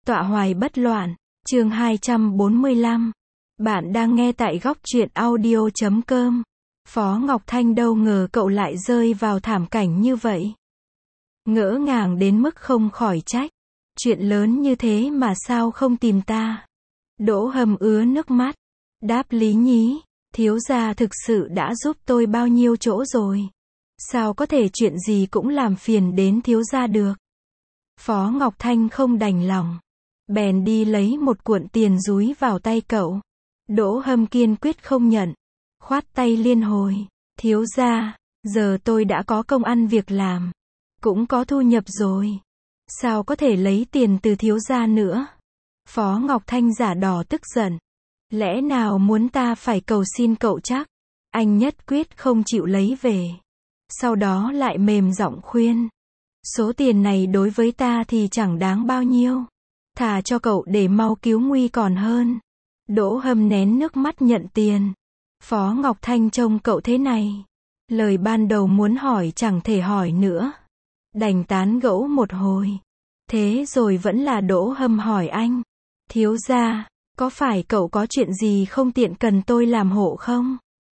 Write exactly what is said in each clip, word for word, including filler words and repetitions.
Tọa hoài bất loạn, chương hai trăm bốn mươi lăm. Bạn đang nghe tại góc truyện audio chấm com. Phó Ngọc Thanh đâu ngờ cậu lại rơi vào thảm cảnh như vậy. Ngỡ ngàng đến mức không khỏi trách. Chuyện lớn như thế mà sao không tìm ta? Đỗ Hâm ứa nước mắt. Đáp lý nhí, thiếu gia thực sự đã giúp tôi bao nhiêu chỗ rồi. Sao có thể chuyện gì cũng làm phiền đến thiếu gia được? Phó Ngọc Thanh không đành lòng. Bèn đi lấy một cuộn tiền dúi vào tay cậu. Đỗ Hâm kiên quyết không nhận. Khoát tay liên hồi. Thiếu gia, giờ tôi đã có công ăn việc làm. Cũng có thu nhập rồi. Sao có thể lấy tiền từ thiếu gia nữa? Phó Ngọc Thanh giả đò tức giận. Lẽ nào muốn ta phải cầu xin cậu chắc? Anh nhất quyết không chịu lấy về. Sau đó lại mềm giọng khuyên. Số tiền này đối với ta thì chẳng đáng bao nhiêu. Thà cho cậu để mau cứu nguy còn hơn. Đỗ Hâm nén nước mắt nhận tiền. Phó Ngọc Thanh trông cậu thế này. Lời ban đầu muốn hỏi chẳng thể hỏi nữa. Đành tán gẫu một hồi. Thế rồi vẫn là Đỗ Hâm hỏi anh. Thiếu gia, có phải cậu có chuyện gì không tiện cần tôi làm hộ không?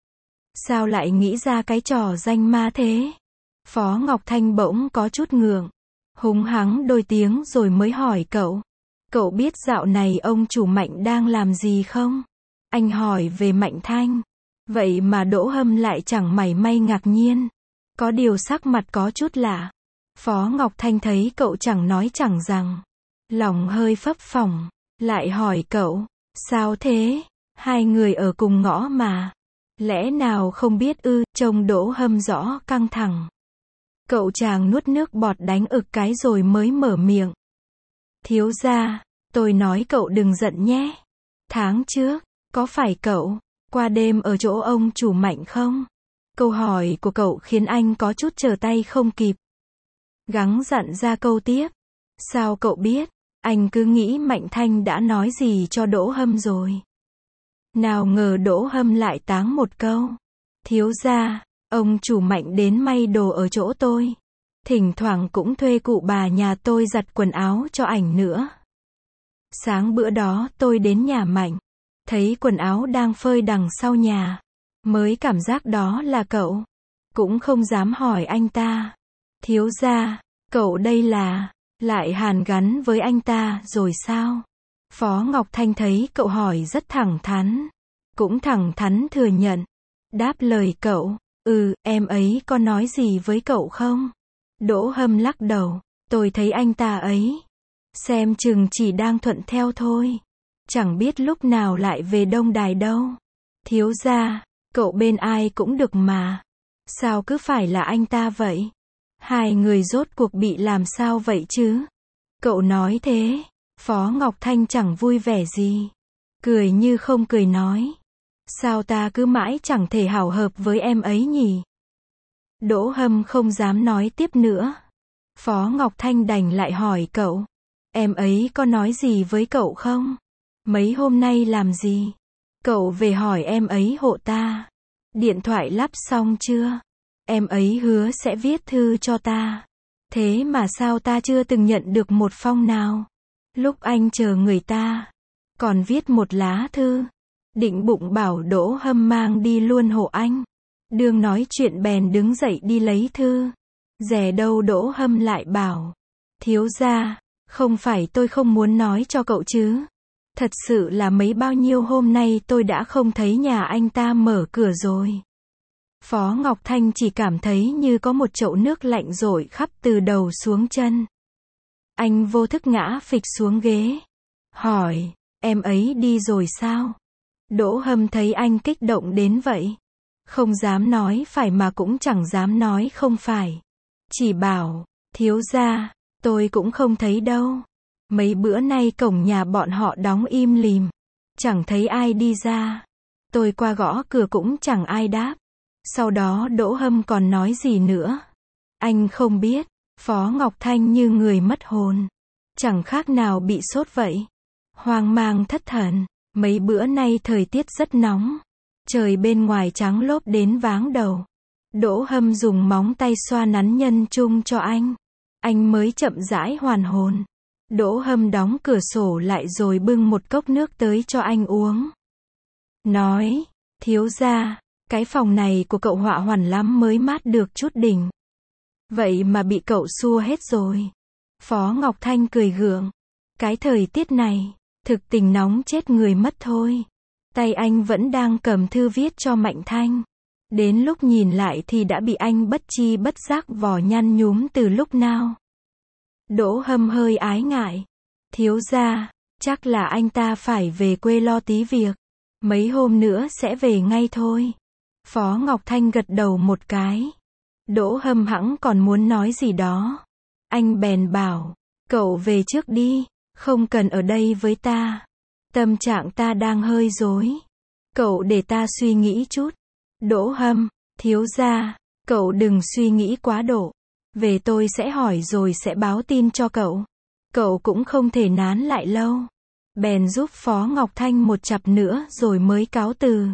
Sao lại nghĩ ra cái trò danh ma thế? Phó Ngọc Thanh bỗng có chút ngượng. Húng hắng đôi tiếng rồi mới hỏi cậu. Cậu biết dạo này ông chủ Mạnh đang làm gì không? Anh hỏi về Mạnh Thanh. Vậy mà Đỗ Hâm lại chẳng mảy may ngạc nhiên. Có điều sắc mặt có chút lạ. Phó Ngọc Thanh thấy cậu chẳng nói chẳng rằng. Lòng hơi phấp phồng. Lại hỏi cậu. Sao thế? Hai người ở cùng ngõ mà. Lẽ nào không biết ư? Trông Đỗ Hâm rõ căng thẳng. Cậu chàng nuốt nước bọt đánh ực cái rồi mới mở miệng. Thiếu gia, tôi nói cậu đừng giận nhé. Tháng trước, có phải cậu qua đêm ở chỗ ông chủ Mạnh không? Câu hỏi của cậu khiến anh có chút trở tay không kịp. Gắng dặn ra câu tiếp. Sao cậu biết? Anh cứ nghĩ Mạnh Thanh đã nói gì cho Đỗ Hâm rồi. Nào ngờ Đỗ Hâm lại táng một câu. Thiếu gia, ông chủ Mạnh đến may đồ ở chỗ tôi. Thỉnh thoảng cũng thuê cụ bà nhà tôi giặt quần áo cho ảnh nữa. Sáng bữa đó tôi đến nhà Mạnh. Thấy quần áo đang phơi đằng sau nhà. Mới cảm giác đó là cậu. Cũng không dám hỏi anh ta. Thiếu gia, cậu đây là, lại hàn gắn với anh ta rồi sao? Phó Ngọc Thanh thấy cậu hỏi rất thẳng thắn. Cũng thẳng thắn thừa nhận. Đáp lời cậu. Ừ, em ấy có nói gì với cậu không? Đỗ Hâm lắc đầu. Tôi thấy anh ta ấy. Xem chừng chỉ đang thuận theo thôi. Chẳng biết lúc nào lại về Đông Đài đâu. Thiếu gia, cậu bên ai cũng được mà. Sao cứ phải là anh ta vậy? Hai người rốt cuộc bị làm sao vậy chứ? Cậu nói thế. Phó Ngọc Thanh chẳng vui vẻ gì. Cười như không cười nói. Sao ta cứ mãi chẳng thể hảo hợp với em ấy nhỉ? Đỗ Hâm không dám nói tiếp nữa. Phó Ngọc Thanh đành lại hỏi cậu. Em ấy có nói gì với cậu không? Mấy hôm nay làm gì? Cậu về hỏi em ấy hộ ta. Điện thoại lắp xong chưa? Em ấy hứa sẽ viết thư cho ta. Thế mà sao ta chưa từng nhận được một phong nào? Lúc anh chờ người ta, còn viết một lá thư. Định bụng bảo Đỗ Hâm mang đi luôn hộ anh. Đương nói chuyện bèn đứng dậy đi lấy thư. Dè đâu Đỗ Hâm lại bảo. Thiếu gia, không phải tôi không muốn nói cho cậu chứ. Thật sự là mấy bao nhiêu hôm nay tôi đã không thấy nhà anh ta mở cửa rồi. Phó Ngọc Thanh chỉ cảm thấy như có một chậu nước lạnh dội khắp từ đầu xuống chân. Anh vô thức ngã phịch xuống ghế. Hỏi, em ấy đi rồi sao? Đỗ Hâm thấy anh kích động đến vậy. Không dám nói phải mà cũng chẳng dám nói không phải. Chỉ bảo, thiếu gia, tôi cũng không thấy đâu. Mấy bữa nay cổng nhà bọn họ đóng im lìm. Chẳng thấy ai đi ra. Tôi qua gõ cửa cũng chẳng ai đáp. Sau đó Đỗ Hâm còn nói gì nữa? Anh không biết. Phó Ngọc Thanh như người mất hồn. Chẳng khác nào bị sốt vậy. Hoang mang thất thần. Mấy bữa nay thời tiết rất nóng. Trời bên ngoài trắng lốp đến váng đầu. Đỗ Hâm dùng móng tay xoa nắn nhân trung cho anh. Anh mới chậm rãi hoàn hồn. Đỗ Hâm đóng cửa sổ lại rồi bưng một cốc nước tới cho anh uống. Nói, thiếu gia, cái phòng này của cậu họa hoàn lắm mới mát được chút đỉnh. Vậy mà bị cậu xua hết rồi. Phó Ngọc Thanh cười gượng. Cái thời tiết này, thực tình nóng chết người mất thôi. Tay anh vẫn đang cầm thư viết cho Mạnh Thanh. Đến lúc nhìn lại thì đã bị anh bất chi bất giác vò nhăn nhúm từ lúc nào. Đỗ Hâm hơi ái ngại. Thiếu gia, chắc là anh ta phải về quê lo tí việc. Mấy hôm nữa sẽ về ngay thôi. Phó Ngọc Thanh gật đầu một cái. Đỗ Hâm hẵng còn muốn nói gì đó. Anh bèn bảo, cậu về trước đi, không cần ở đây với ta. Tâm trạng ta đang hơi rối. Cậu để ta suy nghĩ chút. Đỗ Hâm, thiếu gia, cậu đừng suy nghĩ quá độ. Về tôi sẽ hỏi rồi sẽ báo tin cho cậu. Cậu cũng không thể nán lại lâu. Bèn giúp Phó Ngọc Thanh một chặp nữa rồi mới cáo từ.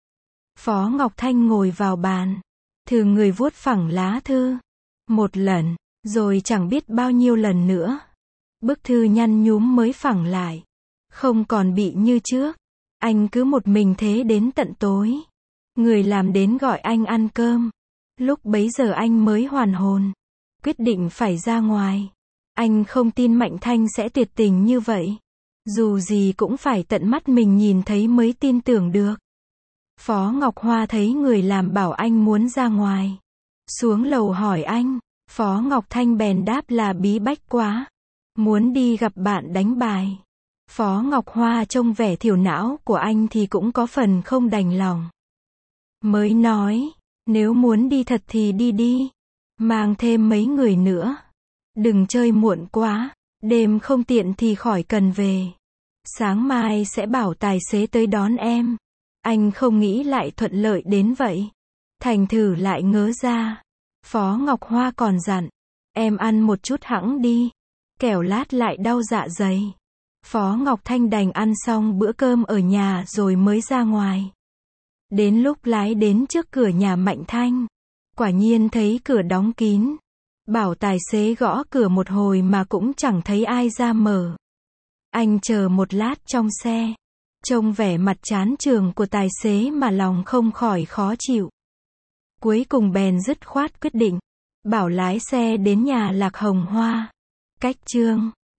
Phó Ngọc Thanh ngồi vào bàn. Thường người vuốt phẳng lá thư. Một lần, rồi chẳng biết bao nhiêu lần nữa. Bức thư nhăn nhúm mới phẳng lại. Không còn bị như trước. Anh cứ một mình thế đến tận tối. Người làm đến gọi anh ăn cơm. Lúc bấy giờ anh mới hoàn hồn. Quyết định phải ra ngoài. Anh không tin Mạnh Thanh sẽ tuyệt tình như vậy. Dù gì cũng phải tận mắt mình nhìn thấy mới tin tưởng được. Phó Ngọc Hoa thấy người làm bảo anh muốn ra ngoài. Xuống lầu hỏi anh. Phó Ngọc Thanh bèn đáp là bí bách quá. Muốn đi gặp bạn đánh bài. Phó Ngọc Hoa trông vẻ thiểu não của anh thì cũng có phần không đành lòng. Mới nói, nếu muốn đi thật thì đi đi. Mang thêm mấy người nữa. Đừng chơi muộn quá. Đêm không tiện thì khỏi cần về. Sáng mai sẽ bảo tài xế tới đón em. Anh không nghĩ lại thuận lợi đến vậy. Thành thử lại ngớ ra. Phó Ngọc Hoa còn dặn. Em ăn một chút hẵng đi. Kẻo lát lại đau dạ dày. Phó Ngọc Thanh đành ăn xong bữa cơm ở nhà rồi mới ra ngoài. Đến lúc lái đến trước cửa nhà Mạnh Thanh. Quả nhiên thấy cửa đóng kín. Bảo tài xế gõ cửa một hồi mà cũng chẳng thấy ai ra mở. Anh chờ một lát trong xe. Trông vẻ mặt chán chường của tài xế mà lòng không khỏi khó chịu. Cuối cùng bèn dứt khoát quyết định. Bảo lái xe đến nhà Lạc Hồng Hoa. Cách chương